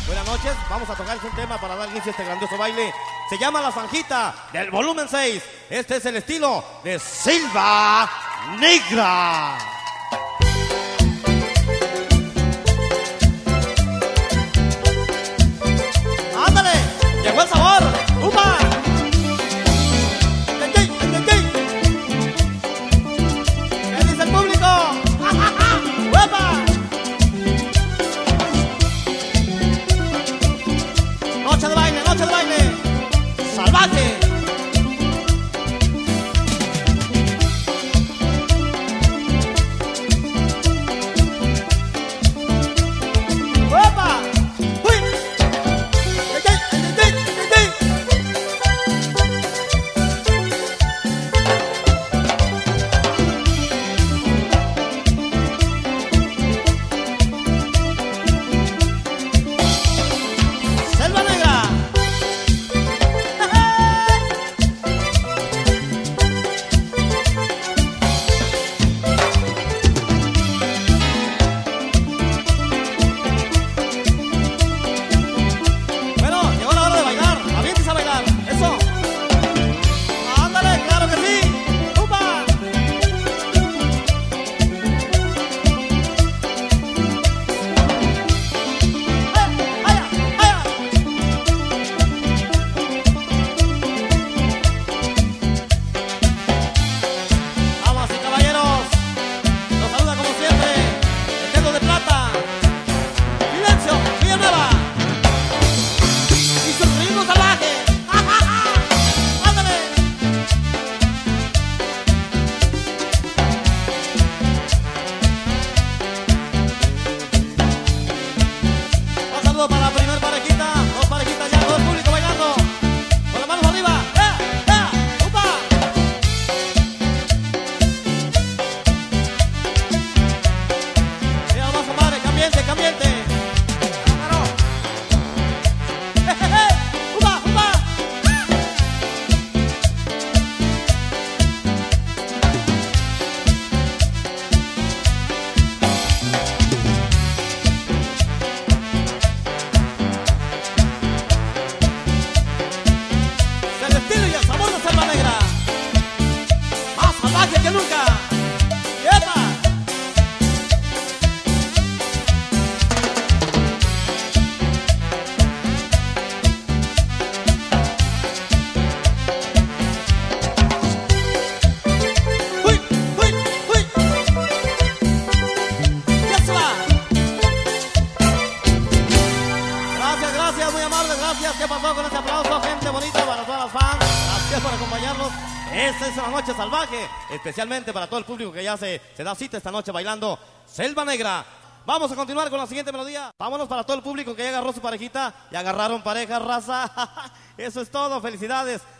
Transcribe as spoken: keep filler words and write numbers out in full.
Buenas noches, vamos a tocar un tema para dar inicio a este grandioso baile. Se llama La Zanjita del volumen seis. Este es el estilo de Selva Negra. ¡Ándale! ¡Llegó el sabor! ¡Upa! ¿Qué dice el público? ¡Upa! Noche de baile, noche de baile salvaje. ¡Opa! ¡Uy! ¡Ey, ey, ey, ey, ey! Selva Negra. Bueno, llegó la hora de bailar. Aviéntese a bailar. Eso. Ándale, claro que sí. ¡Upa! ¡Eh! ¡Aya! ¡Aya! Damas y caballeros, nos saluda como siempre el dedo de plata. Silencio, Villanueva. Y su ritmo salvaje. ¡Ándale! Un saludo para la primer parejita, dos parejitas ya, todo el público bailando. Con las manos arriba. ¡Eh! ¡Eh! ¡Upa! Mira nomás, compadre, cambiente, cambiente. ¡Claro! ¡Eh, eh, eh! ¡Upa, upa! El estilo y el sabor de Selva Negra, más salvaje que nunca. ¡Epa! ¡Uy! ¡Uy! ¡Uy! ¡Ya se va! Gracias, gracias, muy amables, gracias. ¿Qué pasó con ese aplauso, gente bonita, para todas las fans? Gracias por acompañarnos. Esta es una noche salvaje, especialmente para todo el público que ya se, se da cita esta noche bailando Selva Negra. Vamos a continuar con la siguiente melodía. Vámonos para todo el público que ya agarró su parejita y agarraron pareja, raza. Eso es todo, felicidades.